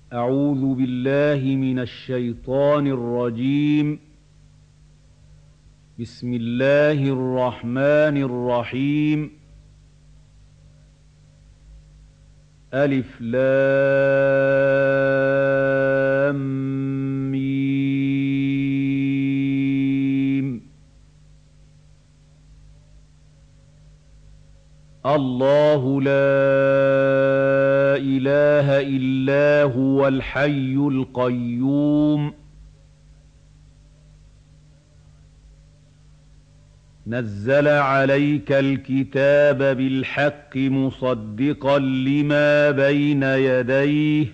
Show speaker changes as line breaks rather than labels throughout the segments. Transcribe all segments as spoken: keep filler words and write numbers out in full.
أعوذ بالله من الشيطان الرجيم. بسم الله الرحمن الرحيم. ألف لام ميم. الله لا إله إلا هو الحي القيوم. نزل عليك الكتاب بالحق مصدقا لما بين يديه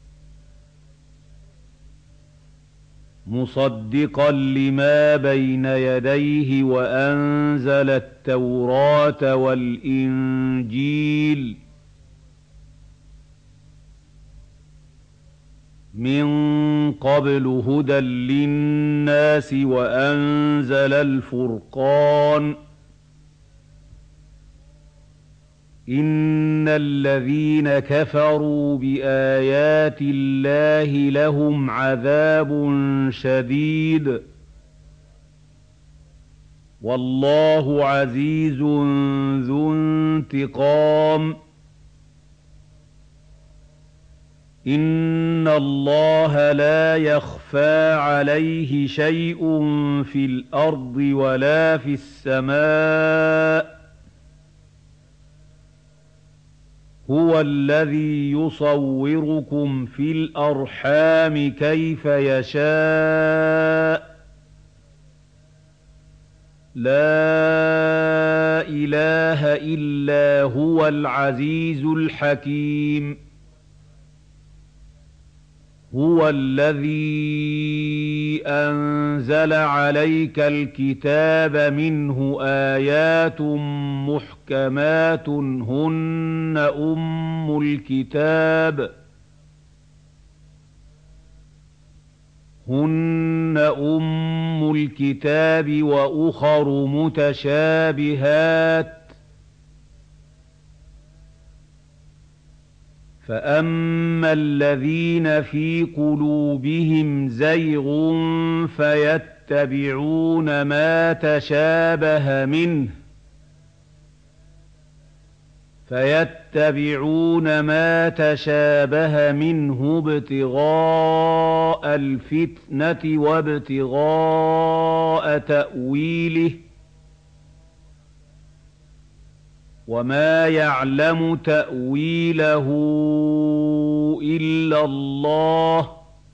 مصدقا لما بين يديه وأنزل التوراة والإنجيل من قبل هدى للناس وأنزل الفرقان. إن الذين كفروا بآيات الله لهم عذاب شديد والله عزيز ذو انتقام. إن الله لا يخفى عليه شيء في الأرض ولا في السماء. هو الذي يصوركم في الأرحام كيف يشاء. لا إله إلا هو العزيز الحكيم. هو الذي أنزل عليك الكتاب منه آيات محكمات هن أم الكتاب هن أم الكتاب وأخر متشابهات فأما الذين في قلوبهم زيغ فيتبعون ما تشابه منه فيتبعون ما تشابه منه ابتغاء الفتنة وابتغاء تأويله وما يعلم تأويله إلا الله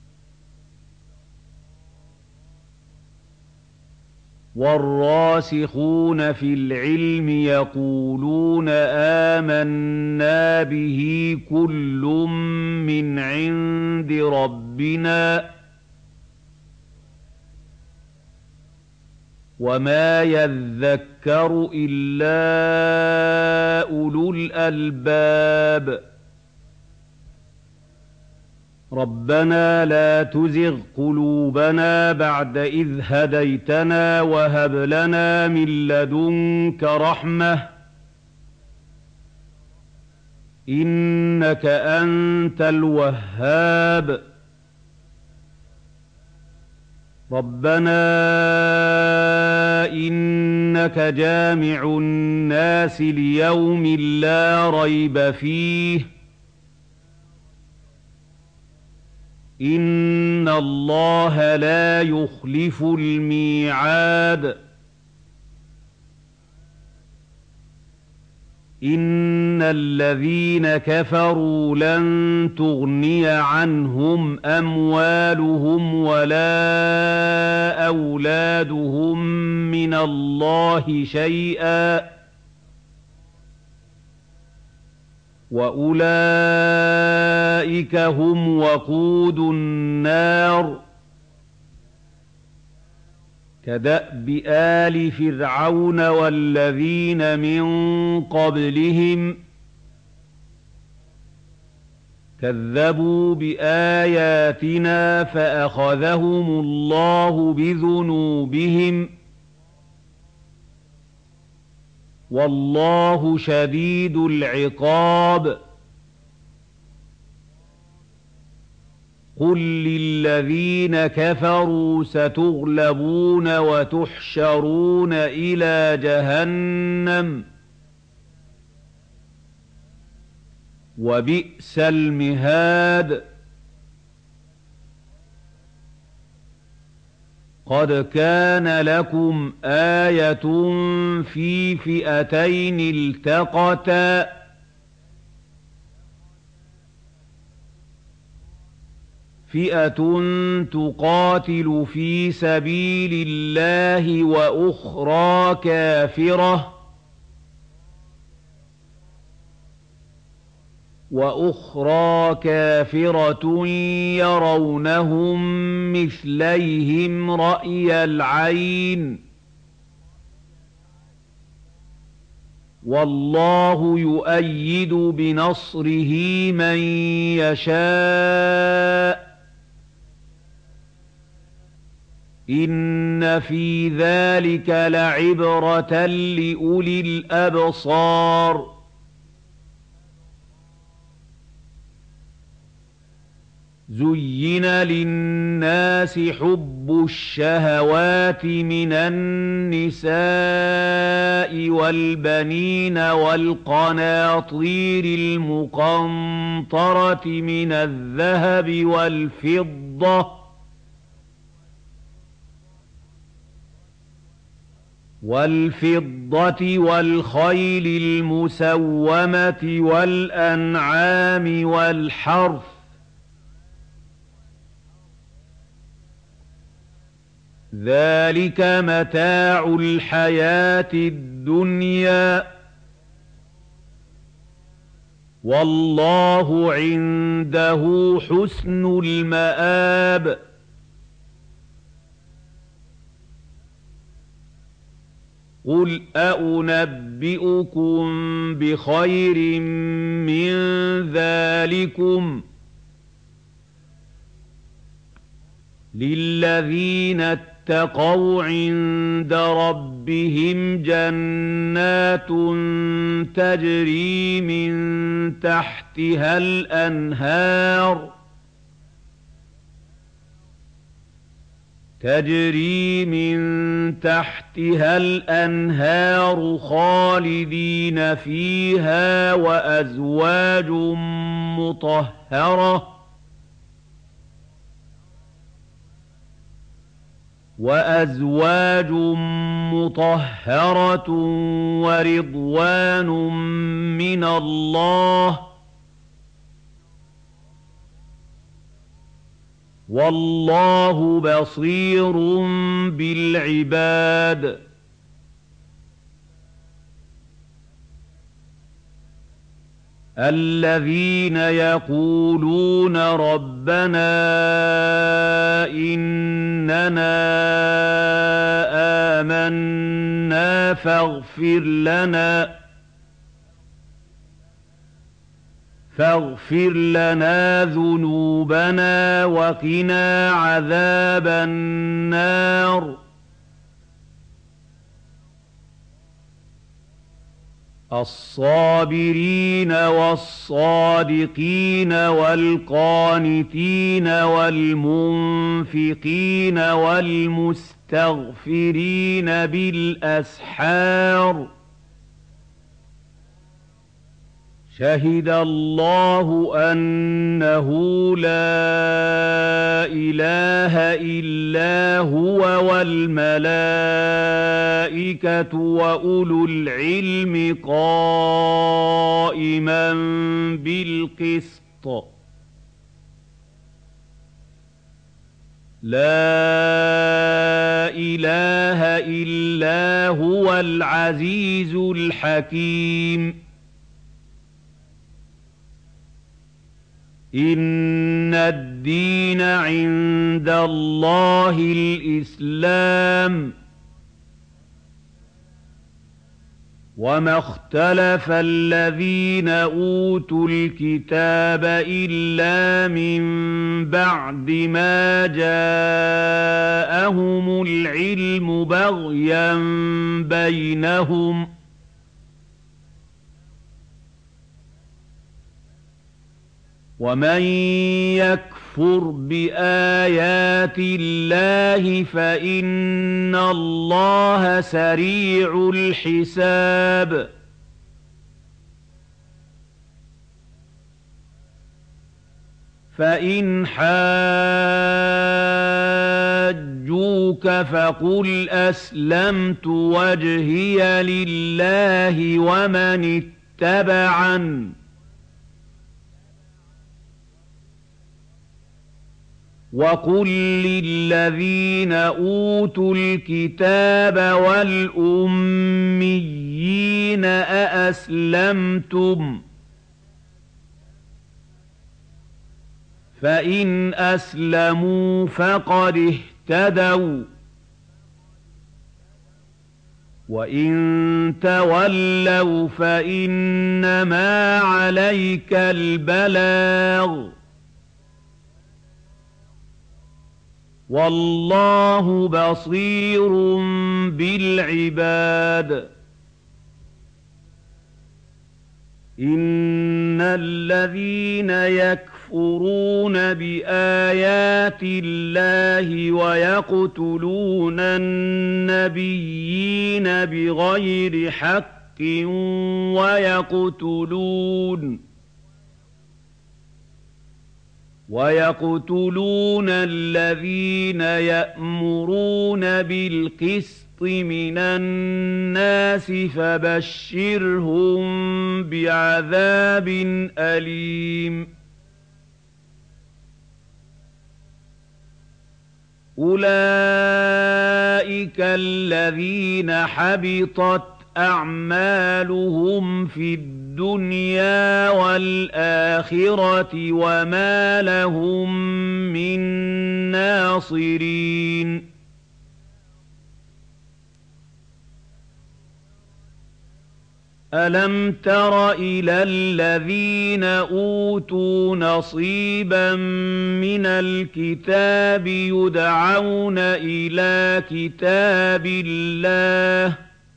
والراسخون في العلم يقولون آمنا به كل من عند ربنا وما يذكر إلا أولو الألباب. ربنا لا تزغ قلوبنا بعد إذ هديتنا وهب لنا من لدنك رحمة إنك أنت الوهاب. ربنا إنك جامع الناس ليوم لا ريب فيه إن الله لا يخلف الميعاد. إن الذين كفروا لن تغني عنهم أموالهم ولا أولادهم من الله شيئا وأولئك هم وقود النار. كدأب آل فرعون والذين من قبلهم كذبوا بآياتنا فأخذهم الله بذنوبهم والله شديد العقاب. قل للذين كفروا ستغلبون وتحشرون إلى جهنم وبئس المهاد قد كان لكم آية في فئتين التقتا فئة تقاتل في سبيل الله وأخرى كافرة وأخرى كافرة يرونهم مثليهم رأي العين والله يؤيد بنصره من يشاء إن في ذلك لعبرة لأولي الأبصار زين للناس حب الشهوات من النساء والبنين والقناطير المقنطرة من الذهب والفضة والفضة والخيل المسومة والأنعام والحرث ذلك متاع الحياة الدنيا والله عنده حسن المآب قل أنبئكم بخير من ذلكم للذين اتقوا عند ربهم جنات تجري من تحتها الأنهار تجري من تحتها الأنهار خالدين فيها وأزواج مطهرة وأزواج مطهرة ورضوان من الله والله بصير بالعباد الذين يقولون ربنا إننا آمنا فاغفر لنا فاغفر لنا ذنوبنا وقنا عذاب النار الصابرين والصادقين والقانتين والمنفقين والمستغفرين بالأسحار شهد الله أنه لا إله إلا هو والملائكة وأولو العلم قائما بالقسط لا إله إلا هو العزيز الحكيم إن الدين عند الله الإسلام وما اختلف الذين أوتوا الكتاب إلا من بعد ما جاءهم العلم بغيا بينهم ومن يكفر يكفر بآيات الله فإن الله سريع الحساب فإن حاجوك فقل أسلمت وجهي لله ومن اتبعن وقل للذين أوتوا الكتاب والأميين أأسلمتم فإن أسلموا فقد اهتدوا وإن تولوا فإنما عليك البلاغ والله بصير بالعباد إن الذين يكفرون بآيات الله ويقتلون النبيين بغير حق ويقتلون ويقتلون الذين يأمرون بالقسط من الناس فبشرهم بعذاب أليم أولئك الذين حبطت أعمالهم في الدنيا والآخرة وما لهم من ناصرين ألم تر إلى الذين أوتوا نصيبا من الكتاب يدعون إلى كتاب الله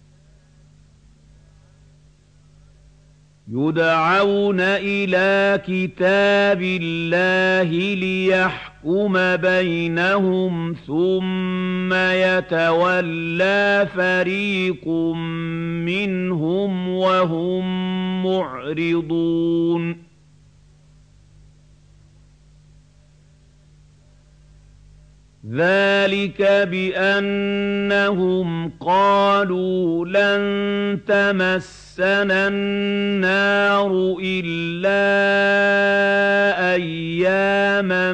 يدعون إلى كتاب الله ليحكم بينهم ثم يتولى فريق منهم وهم معرضون ذلك بأنهم قالوا لن تمسنا النار إلا أياما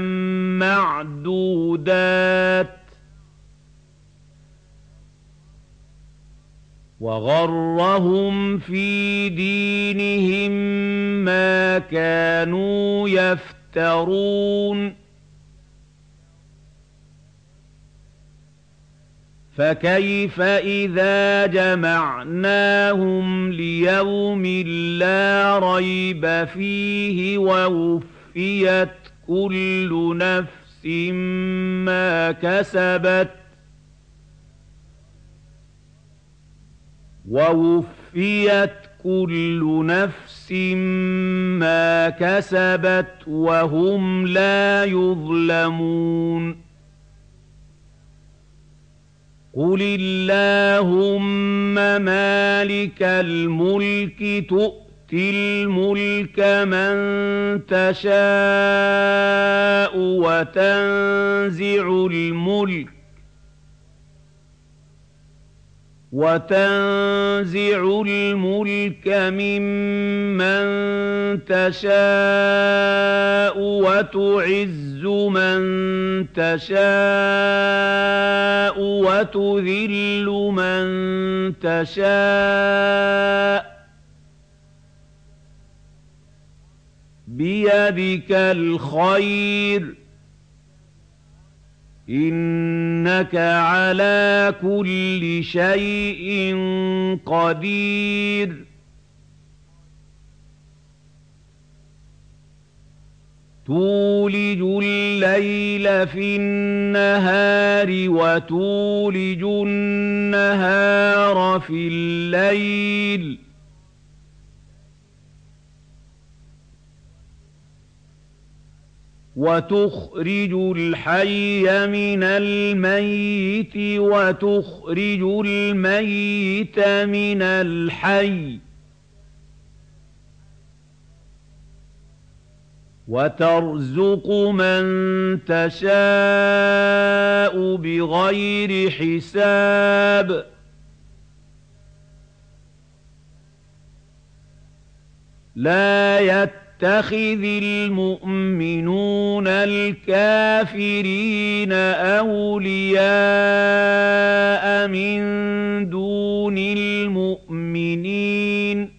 معدودات وغرهم في دينهم ما كانوا يفترون فكيف إذا جمعناهم ليوم لا ريب فيه ووفيت كل نفس ما كسبت ووفيت كل نفس ما كسبت وهم لا يظلمون قل اللهم مالك الملك تؤتي الملك من تشاء وتنزع الملك وتنزع الملك ممن تشاء وتعز من تشاء وتذل من تشاء بيدك الخير إنك على كل شيء قدير تولج الليل في النهار وتولج النهار في الليل وتخرج الحي من الميت وتخرج الميت من الحي وترزق من تشاء بغير حساب لا يتخذ المؤمنون الكافرين أولياء من دون المؤمنين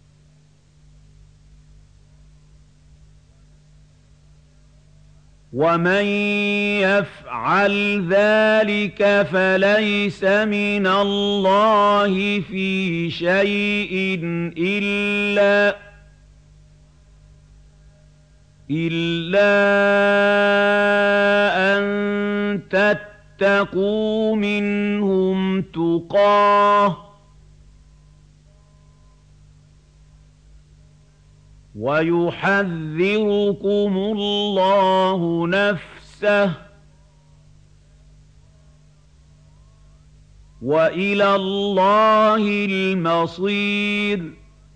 ومن يفعل ذلك فليس من الله في شيء إلا إلا أن تتقوا منهم تقاه ويحذركم الله نفسه وإلى الله المصير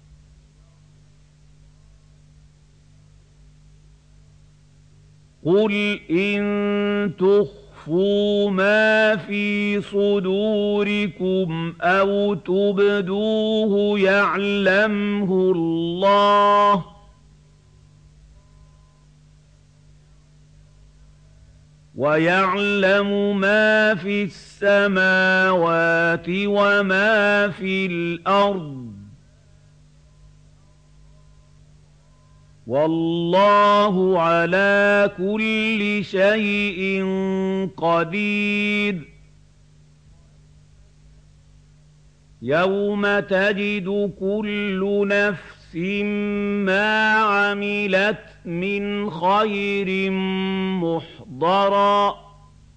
قل إن تخفوا ما في صدوركم أو تبدوه يعلمه الله ويعلم ما في السماوات وما في الأرض والله على كل شيء قدير يوم تجد كل نفس ما عملت من خير محضرا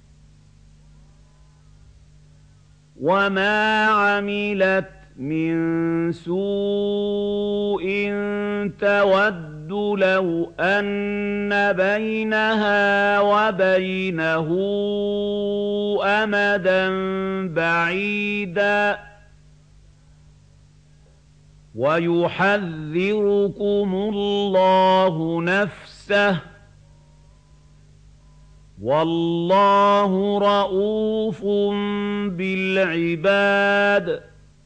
وما عملت من سوء تود لو أن بينها وبينه أمدا بعيدا ويحذركم الله نفسه والله رءوف بالعباد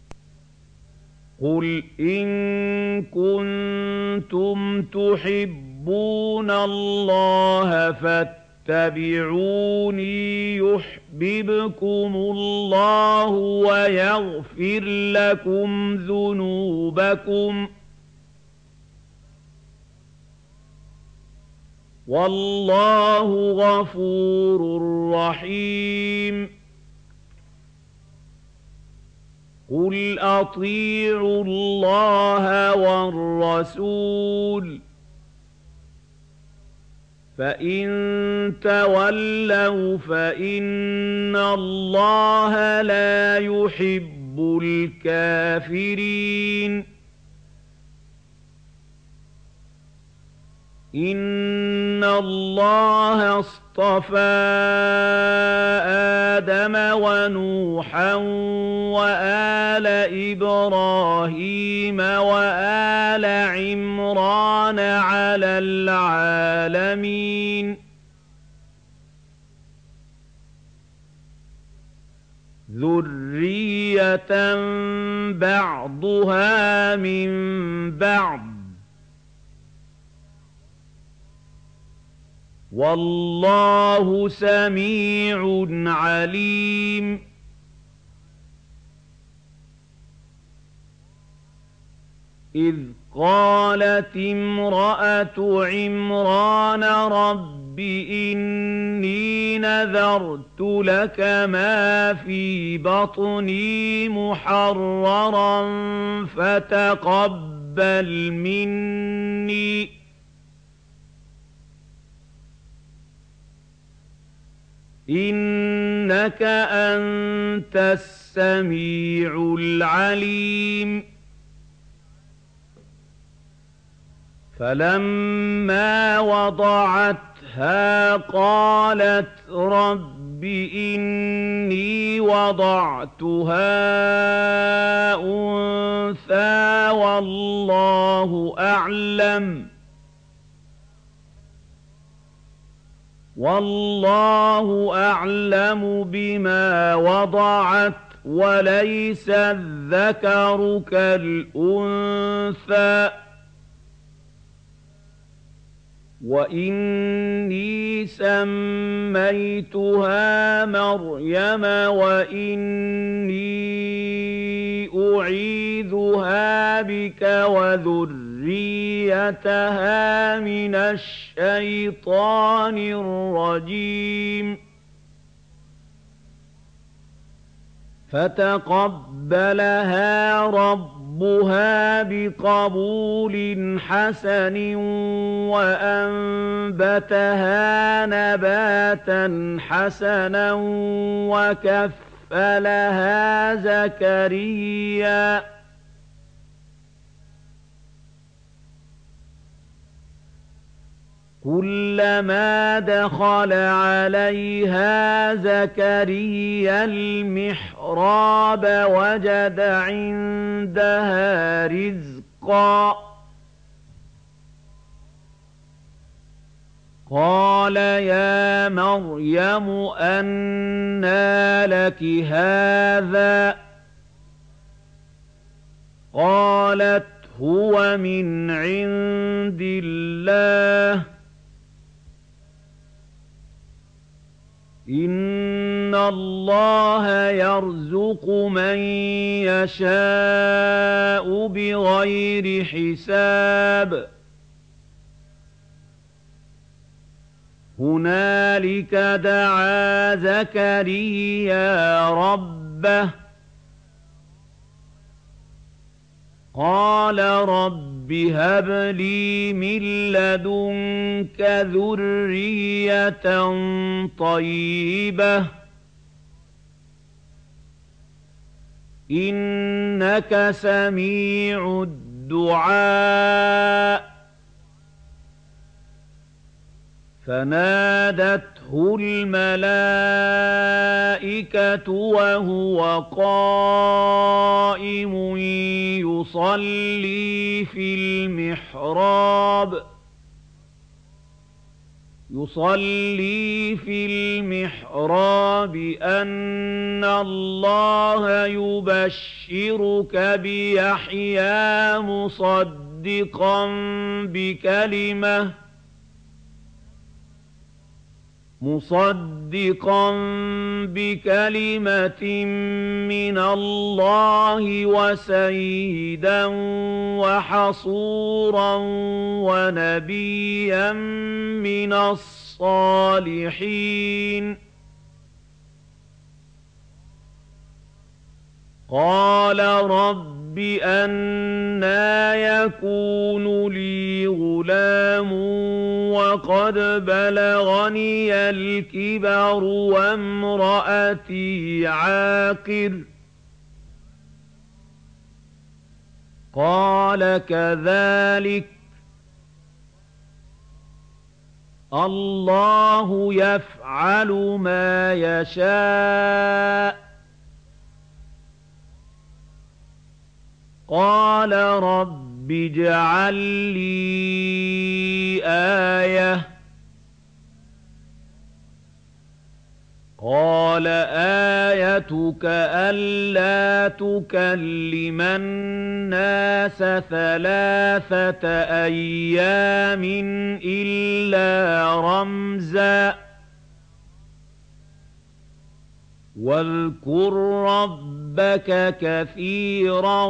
قل إن كنتم تحبون الله فاتبعوني يحببكم الله ويغفر لكم ذنوبكم والله غفور رحيم قل أطيعوا الله والرسول فإن تولوا فإن الله لا يحب الكافرين إن الله اصطفى آدم ونوحا وآل إبراهيم وآل عمران على العالمين ذرية بعضها من بعض والله سميع عليم إذ قالت امرأة عمران رب إني نذرت لك ما في بطني محررا فتقبل مني إنك أنت السميع العليم فلما وضعته وضعتها قالت رب إني وضعتها أنثى والله أعلم والله أعلم بما وضعت وليس الذكر كالأنثى وإني سميتها مريم وإني أعيذها بك وذريتها من الشيطان الرجيم فتقبلها ربها بقبول حسن وأنبتها نباتا حسنا وكفلها زكريا كلما دخل عليها زكريا المحراب وجد عندها رزقا قال يا مريم أنى لك هذا قالت هو من عند الله إن الله يرزق من يشاء بغير حساب هنالك دعا زكريا ربه قال رب هب لي من لدنك ذرية طيبة إنك سميع الدعاء فنادته الملائكة وهو قائم يصلي في المحراب يصلي في المحراب أن الله يبشرك بيحيى مصدقا بكلمة مصدقا بكلمة من الله وسيدا وحصورا ونبيا من الصالحين قال رب أنى يكون لي غلام وقد بلغني الكبر وامرأتي عاقر قال كذلك الله يفعل ما يشاء قال رب اجعل لي آية قال آيتك ألا تكلم الناس ثلاثة أيام إلا رمزا واذكر ربك كثيرا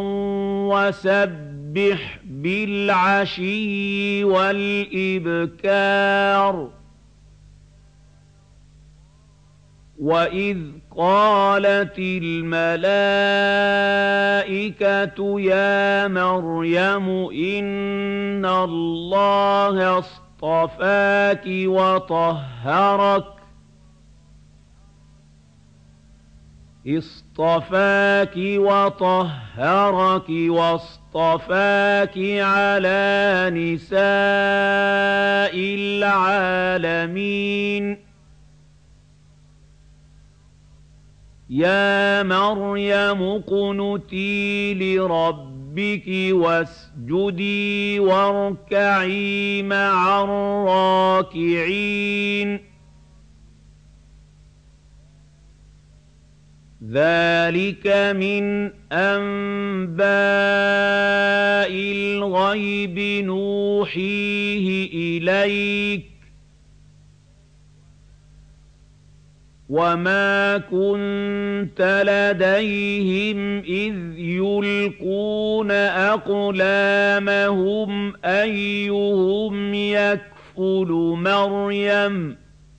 وسبح بالعشي والإبكار وإذ قالت الملائكة يا مريم إن الله اصطفاك وطهرك اصطفاك وطهرك اصطفاكِ عَلَىٰ نِسَاءِ الْعَالَمِينَ يَا مَرْيَمُ اقْنُتِي لِرَبِّكِ وَاسْجُدِي وَارْكَعِي مَعَ الرَّاكِعِينَ ذَٰلِكَ مِنْ أَنبَاءِ الْغَيْبِ نُوحِيهِ إِلَيْكَ ۖ وَمَا كُنتَ لَدَيْهِمْ إِذْ يُلْقُونَ أَقْلَامَهُمْ أَيُّهُمْ يَكْفُلُ مَرْيَمَ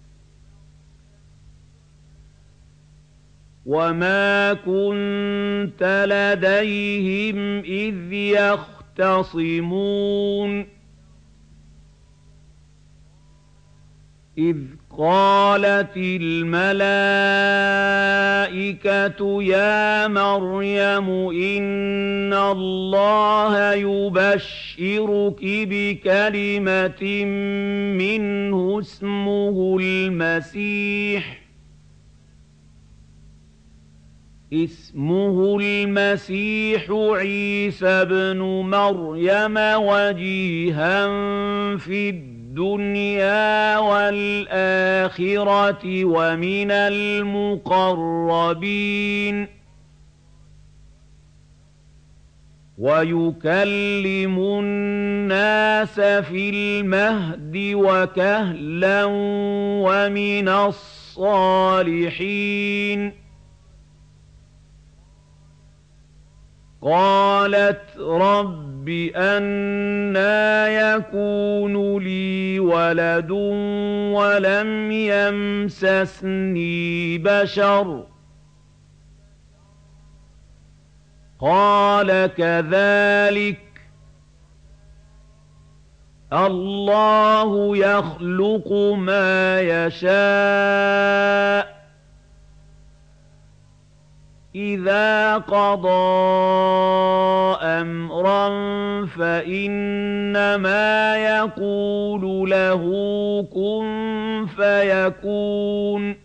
وَمَا كُنتَ لَدَيْهِمْ إِذْ يَخْتَصِمُونَ إِذْ قَالَتِ الْمَلَائِكَةُ يَا مَرْيَمُ إِنَّ اللَّهَ يُبَشِّرُكِ بِكَلِمَةٍ مِّنْهُ اسْمُهُ الْمَسِيحُ اسمه المسيح عيسى ابن مريم وجيها في الدنيا والآخرة ومن المقربين ويكلم الناس في المهد وكهلا ومن الصالحين قالت رب أنى يكون لي ولد ولم يمسسني بشر قال كذلك الله يخلق ما يشاء إذا قضى أمرا فإنما يقول له كن فيكون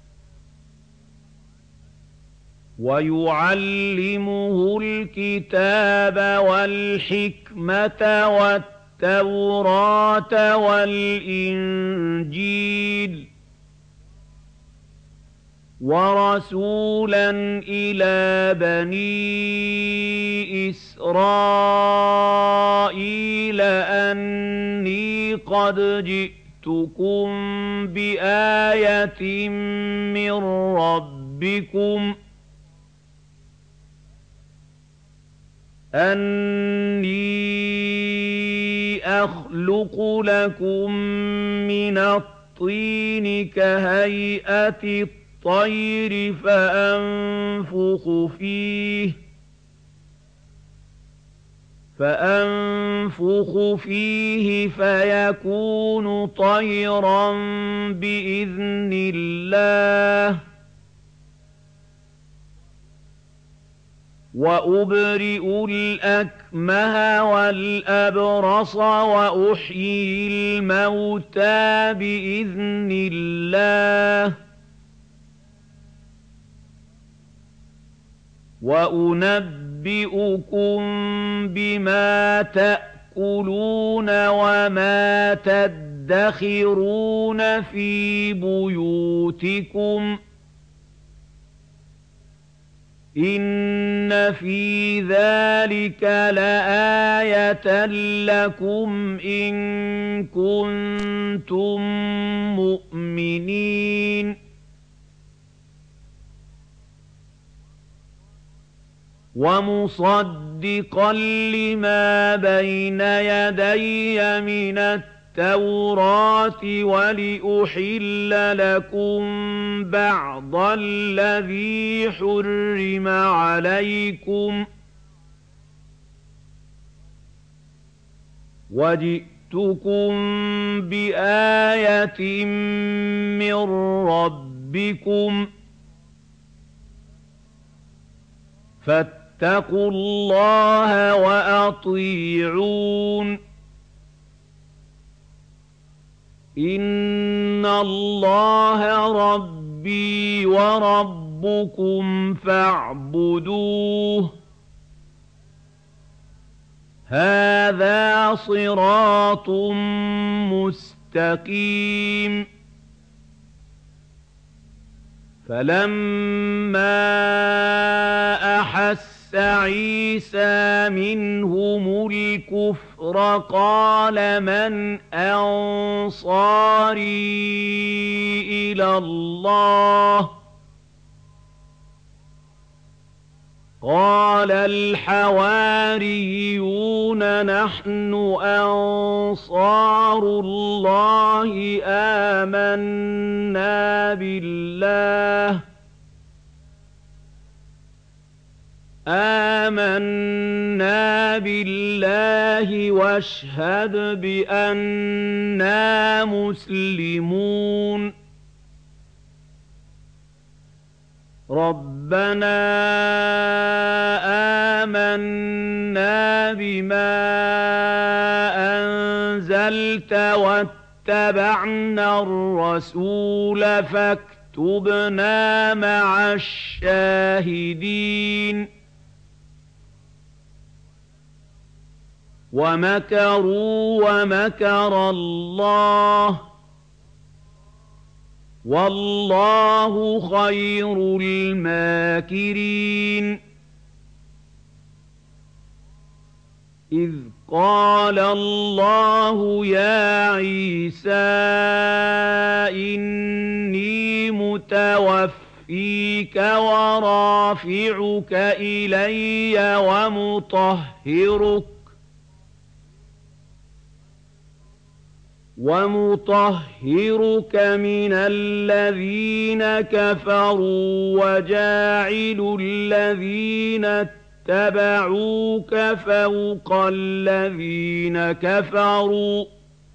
ويعلمه الكتاب والحكمة والتوراة والإنجيل ورسولا إلى بني إسرائيل أني قد جئتكم بآية من ربكم أني أخلق لكم من الطين كهيئة الطين الطير فأنفخ فيه فأنفخ فيه فيكون طيرا بإذن الله وأبرئ الأكمه والأبرص وأحيي الموتى بإذن الله وأنبئكم بما تأكلون وما تدخرون في بيوتكم إن في ذلك لآية لكم إن كنتم مؤمنين ومصدقا لما بين يدي من التوراة ولأحل لكم بعض الذي حرم عليكم وجئتكم بآية من ربكم فاتقوا الله وأطيعون إن الله ربي وربكم فاعبدوه هذا صراط مستقيم فلما أحس عيسى منهم الكفر قال من أنصاري إلى الله قال الحواريون نحن أنصار الله آمنا بالله آمنا بالله واشهد بأننا مسلمون ربنا آمنا بما أنزلت واتبعنا الرسول فاكتبنا مع الشاهدين ومكروا ومكر الله والله خير الماكرين إذ قال الله يا عيسى إني متوفيك ورافعك إلي ومطهرك ومطهرك من الذين كفروا وجاعل الذين اتبعوك فوق الذين كفروا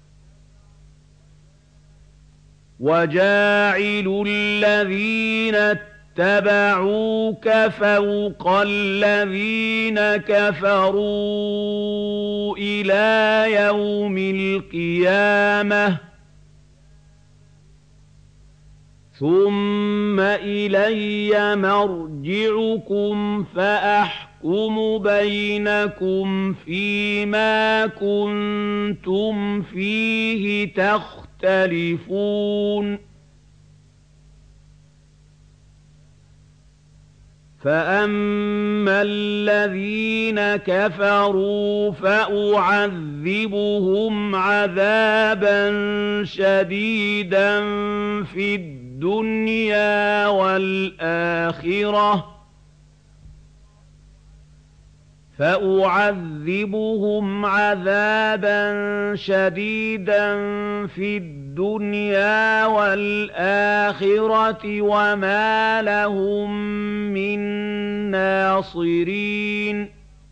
وجاعل الذين اتبعوك فوق الذين كفروا إلى يوم القيامة ثم إلي مرجعكم فأحكم بينكم فيما كنتم فيه تختلفون فأما الذين كفروا فأعذبهم عذابا شديدا في الدنيا والآخرة فأعذبهم عذابا شديدا في الدنيا والآخرة وما لهم من ناصرين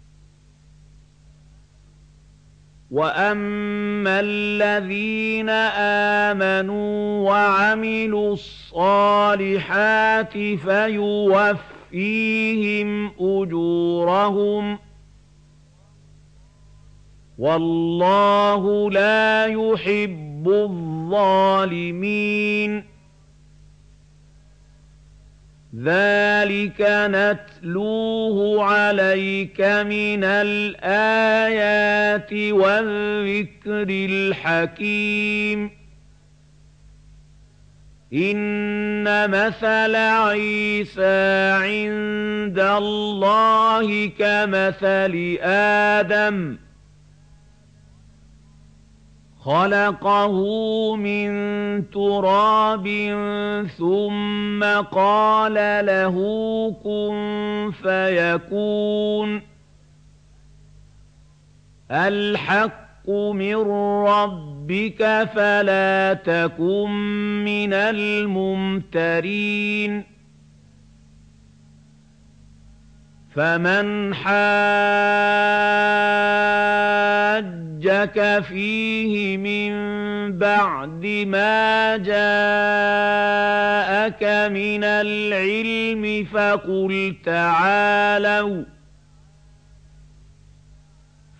وأما الذين آمنوا وعملوا الصالحات فيوفيهم أجورهم والله لا يحب الظالمين ذلك نتلوه عليك من الآيات والذكر الحكيم إن مثل عيسى عند الله كمثل آدم خلقه من تراب ثم قال له كن فيكون الحق من ربك فلا تكن من الممترين فمن حاجك فيه من بعد ما جاءك من العلم فقل تعالوا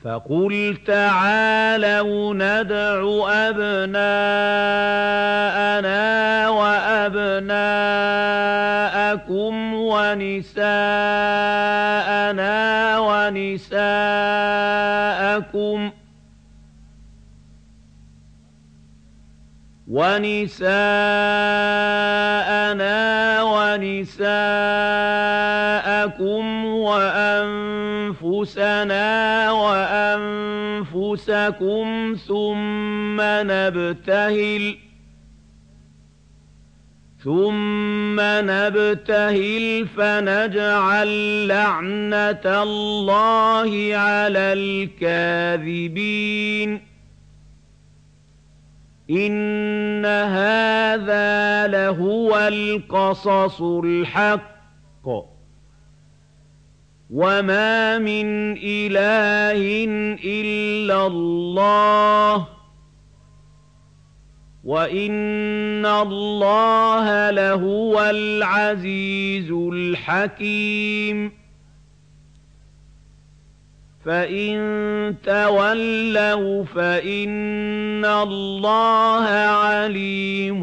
فقل تعالوا ندع أبناءنا وأبناءكم ونساءنا ونساءكم ونساءنا ونساءكم وأنفسنا وأنفسكم ثم نبتهل ثم نبتهل فنجعل لعنة الله على الكاذبين إن هذا لهو القصص الحق وما من إله إلا الله وإن الله لهو العزيز الحكيم فإن تولوا فإن الله عليم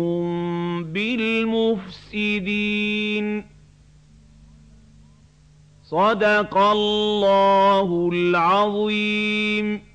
بالمفسدين صدق الله العظيم.